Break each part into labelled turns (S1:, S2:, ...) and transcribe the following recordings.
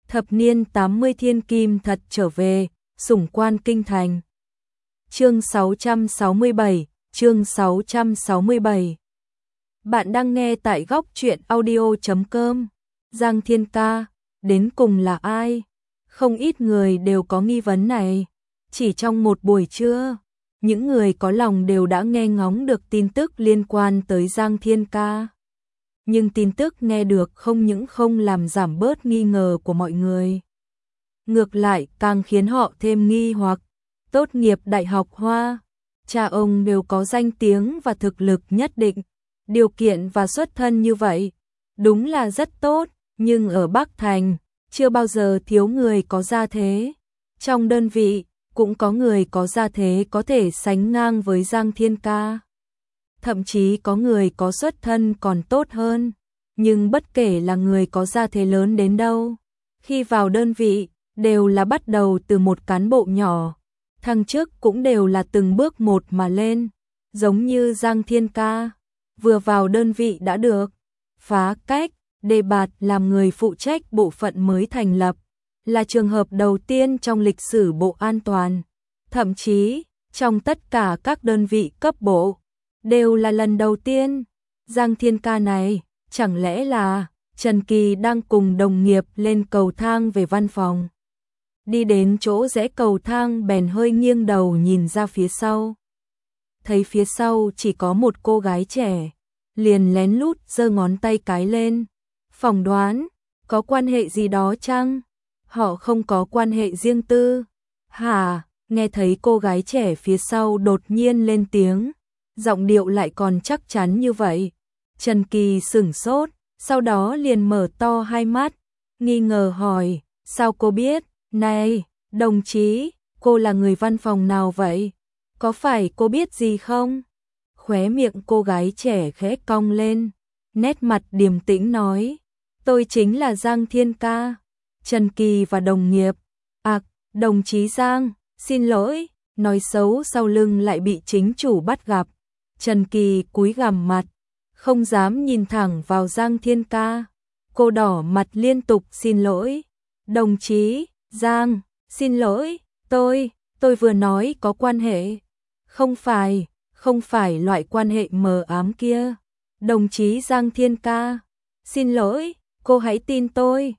S1: Thập niên 80 thiên kim thật trở về, sủng quan kinh thành. Chương 667. Bạn đang nghe tại góc truyện audio.com. Giang Thiên Ca, đến cùng là ai? Không ít người đều có nghi vấn này. Chỉ trong một buổi trưa, những người có lòng đều đã nghe ngóng được tin tức liên quan tới Giang Thiên Ca. Nhưng tin tức nghe được không những không làm giảm bớt nghi ngờ của mọi người. Ngược lại càng khiến họ thêm nghi hoặc. Tốt nghiệp Đại học Hoa, cha ông đều có danh tiếng và thực lực nhất định. Điều kiện và xuất thân như vậy, đúng là rất tốt, nhưng ở Bắc Thành, chưa bao giờ thiếu người có gia thế. Trong đơn vị, cũng có người có gia thế có thể sánh ngang với Giang Thiên Ca. Thậm chí có người có xuất thân còn tốt hơn, nhưng bất kể là người có gia thế lớn đến đâu, khi vào đơn vị, đều là bắt đầu từ một cán bộ nhỏ, thăng chức cũng đều là từng bước một mà lên, giống như Giang Thiên Ca, vừa vào đơn vị đã được phá cách, đề bạt làm người phụ trách bộ phận mới thành lập, là trường hợp đầu tiên trong lịch sử Bộ An toàn, thậm chí, trong tất cả các đơn vị cấp bộ, đều là lần đầu tiên. Giang Thiên Ca này, chẳng lẽ là Trần Kỳ đang cùng đồng nghiệp lên cầu thang về văn phòng. Đi đến chỗ rẽ cầu thang bèn hơi nghiêng đầu nhìn ra phía sau. Thấy phía sau chỉ có một cô gái trẻ, liền lén lút giơ ngón tay cái lên. Phỏng đoán, có quan hệ gì đó chăng? Họ không có quan hệ riêng tư. Hả? Nghe thấy cô gái trẻ phía sau đột nhiên lên tiếng, giọng điệu lại còn chắc chắn như vậy. Trần Kỳ sửng sốt, sau đó liền mở to hai mắt, nghi ngờ hỏi, sao cô biết? Này, đồng chí, cô là người văn phòng nào vậy? Có phải cô biết gì không? Khóe miệng cô gái trẻ khẽ cong lên, nét mặt điềm tĩnh nói, tôi chính là Giang Thiên Ca. Trần Kỳ và đồng nghiệp, đồng chí Giang, xin lỗi, nói xấu sau lưng lại bị chính chủ bắt gặp. Trần Kỳ cúi gằm mặt, không dám nhìn thẳng vào Giang Thiên Ca. Cô đỏ mặt liên tục xin lỗi. Đồng chí, Giang, xin lỗi, tôi vừa nói có quan hệ. Không phải loại quan hệ mờ ám kia. Đồng chí Giang Thiên Ca, xin lỗi, cô hãy tin tôi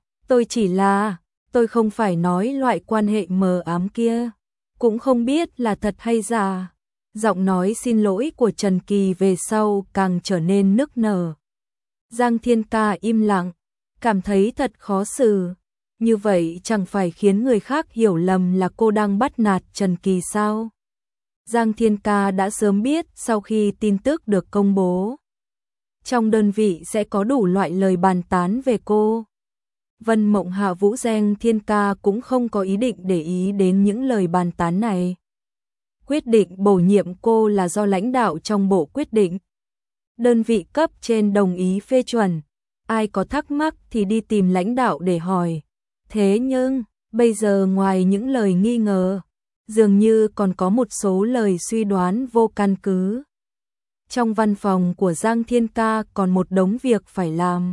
S1: tôi không phải nói loại quan hệ mờ ám kia, cũng không biết là thật hay giả. Giọng nói xin lỗi của Trần Kỳ về sau càng trở nên nức nở. Giang Thiên Ca im lặng, cảm thấy thật khó xử. Như vậy chẳng phải khiến người khác hiểu lầm là cô đang bắt nạt Trần Kỳ sao? Giang Thiên Ca đã sớm biết sau khi tin tức được công bố, trong đơn vị sẽ có đủ loại lời bàn tán về cô. Vân Mộng Hạ Vũ Giang Thiên Ca cũng không có ý định để ý đến những lời bàn tán này. Quyết định bổ nhiệm cô là do lãnh đạo trong bộ quyết định. Đơn vị cấp trên đồng ý phê chuẩn. Ai có thắc mắc thì đi tìm lãnh đạo để hỏi. Thế nhưng, bây giờ ngoài những lời nghi ngờ, dường như còn có một số lời suy đoán vô căn cứ. Trong văn phòng của Giang Thiên Ca còn một đống việc phải làm.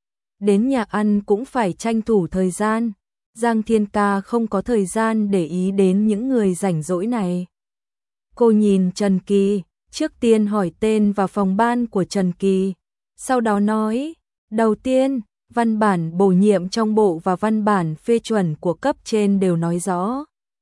S1: Đến nhà ăn cũng phải tranh thủ thời gian. Giang Thiên Ca không có thời gian để ý đến những người rảnh rỗi này. Cô nhìn Trần Kỳ, trước tiên hỏi tên và phòng ban của Trần Kỳ. Sau đó nói, đầu tiên, văn bản bổ nhiệm trong bộ và văn bản phê chuẩn của cấp trên đều nói rõ.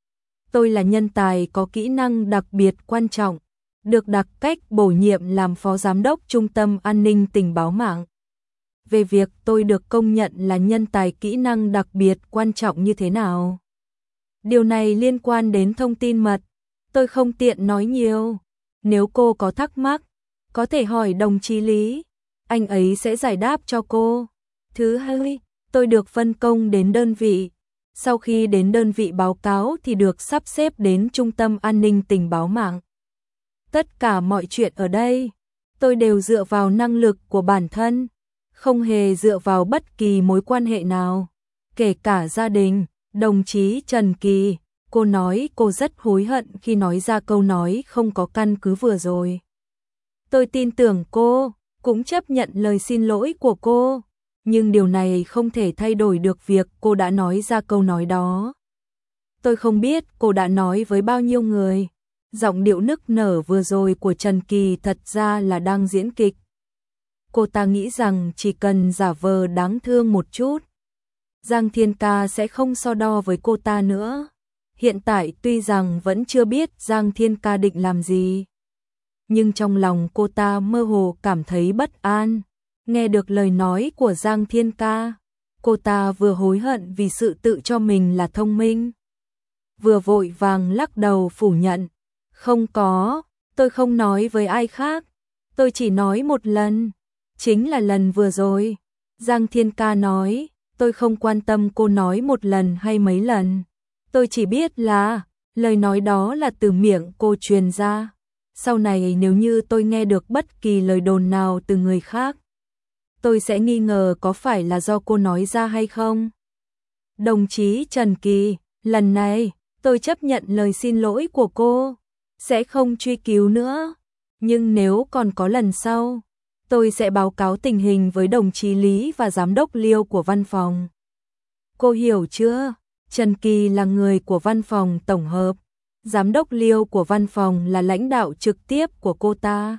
S1: Tôi là nhân tài có kỹ năng đặc biệt quan trọng, được đặc cách bổ nhiệm làm phó giám đốc Trung tâm An ninh Tình báo mạng. Về việc tôi được công nhận là nhân tài kỹ năng đặc biệt quan trọng như thế nào? Điều này liên quan đến thông tin mật, tôi không tiện nói nhiều. Nếu cô có thắc mắc, có thể hỏi đồng chí Lý, anh ấy sẽ giải đáp cho cô. Thứ hai, tôi được phân công đến đơn vị. Sau khi đến đơn vị báo cáo thì được sắp xếp đến Trung tâm An ninh Tình báo mạng. Tất cả mọi chuyện ở đây, tôi đều dựa vào năng lực của bản thân, không hề dựa vào bất kỳ mối quan hệ nào, kể cả gia đình. Đồng chí Trần Kỳ, cô nói cô rất hối hận khi nói ra câu nói không có căn cứ vừa rồi. Tôi tin tưởng cô, cũng chấp nhận lời xin lỗi của cô, nhưng điều này không thể thay đổi được việc cô đã nói ra câu nói đó. Tôi không biết cô đã nói với bao nhiêu người. Giọng điệu nức nở vừa rồi của Trần Kỳ thật ra là đang diễn kịch. Cô ta nghĩ rằng chỉ cần giả vờ đáng thương một chút, Giang Thiên Ca sẽ không so đo với cô ta nữa. Hiện tại tuy rằng vẫn chưa biết Giang Thiên Ca định làm gì, nhưng trong lòng cô ta mơ hồ cảm thấy bất an. Nghe được lời nói của Giang Thiên Ca, cô ta vừa hối hận vì sự tự cho mình là thông minh, vừa vội vàng lắc đầu phủ nhận. Không có, tôi không nói với ai khác, tôi chỉ nói một lần, chính là lần vừa rồi. Giang Thiên Ca nói, tôi không quan tâm cô nói một lần hay mấy lần, tôi chỉ biết là lời nói đó là từ miệng cô truyền ra. Sau này nếu như tôi nghe được bất kỳ lời đồn nào từ người khác, tôi sẽ nghi ngờ có phải là do cô nói ra hay không. Đồng chí Trần Kỳ, lần này tôi chấp nhận lời xin lỗi của cô, sẽ không truy cứu nữa. Nhưng nếu còn có lần sau, tôi sẽ báo cáo tình hình với đồng chí Lý và giám đốc Liêu của văn phòng. Cô hiểu chưa? Trần Kỳ là người của văn phòng tổng hợp, giám đốc Liêu của văn phòng là lãnh đạo trực tiếp của cô ta.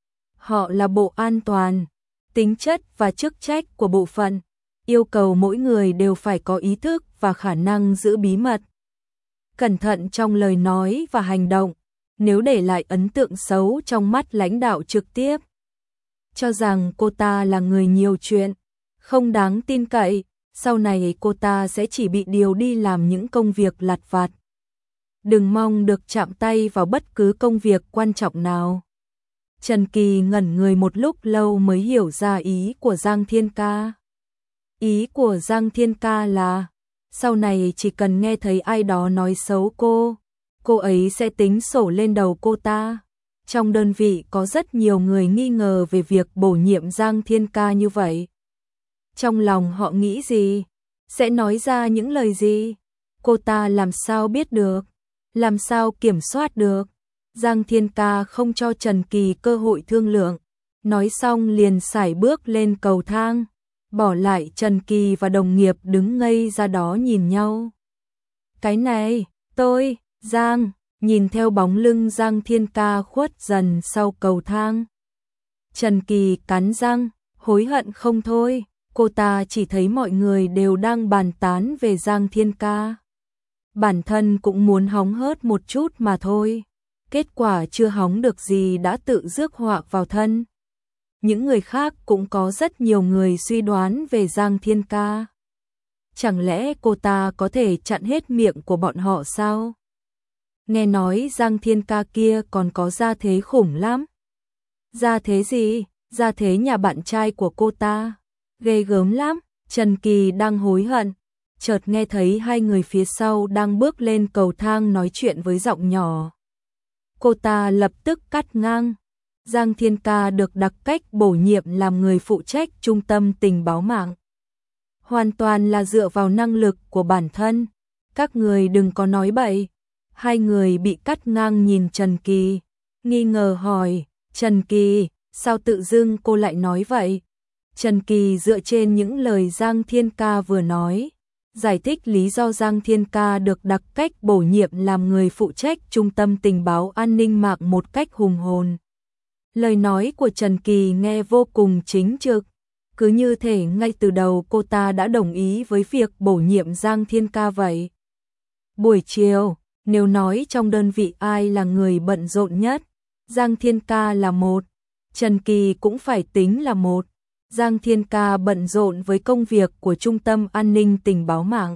S1: Họ là bộ an toàn, tính chất và chức trách của bộ phận, yêu cầu mỗi người đều phải có ý thức và khả năng giữ bí mật. Cẩn thận trong lời nói và hành động, nếu để lại ấn tượng xấu trong mắt lãnh đạo trực tiếp, cho rằng cô ta là người nhiều chuyện, không đáng tin cậy, sau này cô ta sẽ chỉ bị điều đi làm những công việc lặt vặt. Đừng mong được chạm tay vào bất cứ công việc quan trọng nào. Trần Kỳ ngẩn người một lúc lâu mới hiểu ra ý của Giang Thiên Ca. Ý của Giang Thiên Ca là, sau này chỉ cần nghe thấy ai đó nói xấu cô ấy sẽ tính sổ lên đầu cô ta. Trong đơn vị có rất nhiều người nghi ngờ về việc bổ nhiệm Giang Thiên Ca như vậy. Trong lòng họ nghĩ gì? Sẽ nói ra những lời gì? Cô ta làm sao biết được? Làm sao kiểm soát được? Giang Thiên Ca không cho Trần Kỳ cơ hội thương lượng, nói xong liền sải bước lên cầu thang, bỏ lại Trần Kỳ và đồng nghiệp đứng ngây ra đó nhìn nhau. Cái này, Giang, nhìn theo bóng lưng Giang Thiên Ca khuất dần sau cầu thang. Trần Kỳ cắn răng, hối hận không thôi, cô ta chỉ thấy mọi người đều đang bàn tán về Giang Thiên Ca. Bản thân cũng muốn hóng hớt một chút mà thôi. Kết quả chưa hóng được gì đã tự rước họa vào thân. Những người khác cũng có rất nhiều người suy đoán về Giang Thiên Ca. Chẳng lẽ cô ta có thể chặn hết miệng của bọn họ sao? Nghe nói Giang Thiên Ca kia còn có gia thế khủng lắm. Gia thế gì? Gia thế nhà bạn trai của cô ta. Ghê gớm lắm. Trần Kỳ đang hối hận, chợt nghe thấy hai người phía sau đang bước lên cầu thang nói chuyện với giọng nhỏ. Cô ta lập tức cắt ngang. Giang Thiên Ca được đặc cách bổ nhiệm làm người phụ trách trung tâm tình báo mạng. Hoàn toàn là dựa vào năng lực của bản thân. Các người đừng có nói bậy. Hai người bị cắt ngang nhìn Trần Kỳ, nghi ngờ hỏi, Trần Kỳ, sao tự dưng cô lại nói vậy? Trần Kỳ dựa trên những lời Giang Thiên Ca vừa nói, giải thích lý do Giang Thiên Ca được đặc cách bổ nhiệm làm người phụ trách trung tâm tình báo an ninh mạng một cách hùng hồn. Lời nói của Trần Kỳ nghe vô cùng chính trực, cứ như thể ngay từ đầu cô ta đã đồng ý với việc bổ nhiệm Giang Thiên Ca vậy. Buổi chiều, nếu nói trong đơn vị ai là người bận rộn nhất, Giang Thiên Ca là một, Trần Kỳ cũng phải tính là một. Giang Thiên Ca bận rộn với công việc của Trung tâm An ninh Tình báo mạng.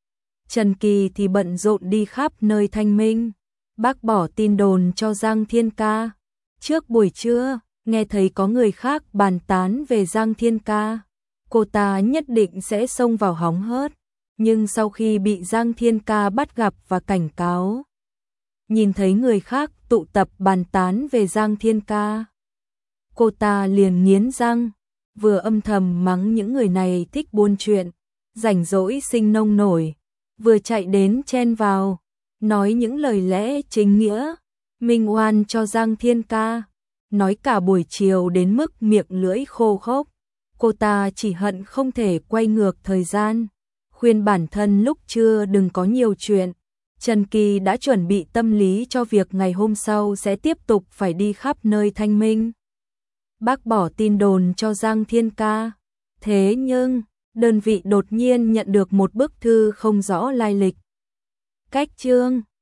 S1: Trần Kỳ thì bận rộn đi khắp nơi thanh minh, bác bỏ tin đồn cho Giang Thiên Ca. Trước buổi trưa, nghe thấy có người khác bàn tán về Giang Thiên Ca, cô ta nhất định sẽ xông vào hóng hớt. Nhưng sau khi bị Giang Thiên Ca bắt gặp và cảnh cáo, nhìn thấy người khác tụ tập bàn tán về Giang Thiên Ca, cô ta liền nghiến răng, vừa âm thầm mắng những người này thích buôn chuyện, rảnh rỗi sinh nông nổi, vừa chạy đến chen vào, nói những lời lẽ chính nghĩa, minh oan cho Giang Thiên Ca, nói cả buổi chiều đến mức miệng lưỡi khô khốc. Cô ta chỉ hận không thể quay ngược thời gian, khuyên bản thân lúc trưa đừng có nhiều chuyện. Trần Kỳ đã chuẩn bị tâm lý cho việc ngày hôm sau sẽ tiếp tục phải đi khắp nơi thanh minh. Bác bỏ tin đồn cho Giang Thiên Ca. Thế nhưng, đơn vị đột nhiên nhận được một bức thư không rõ lai lịch. Cách chương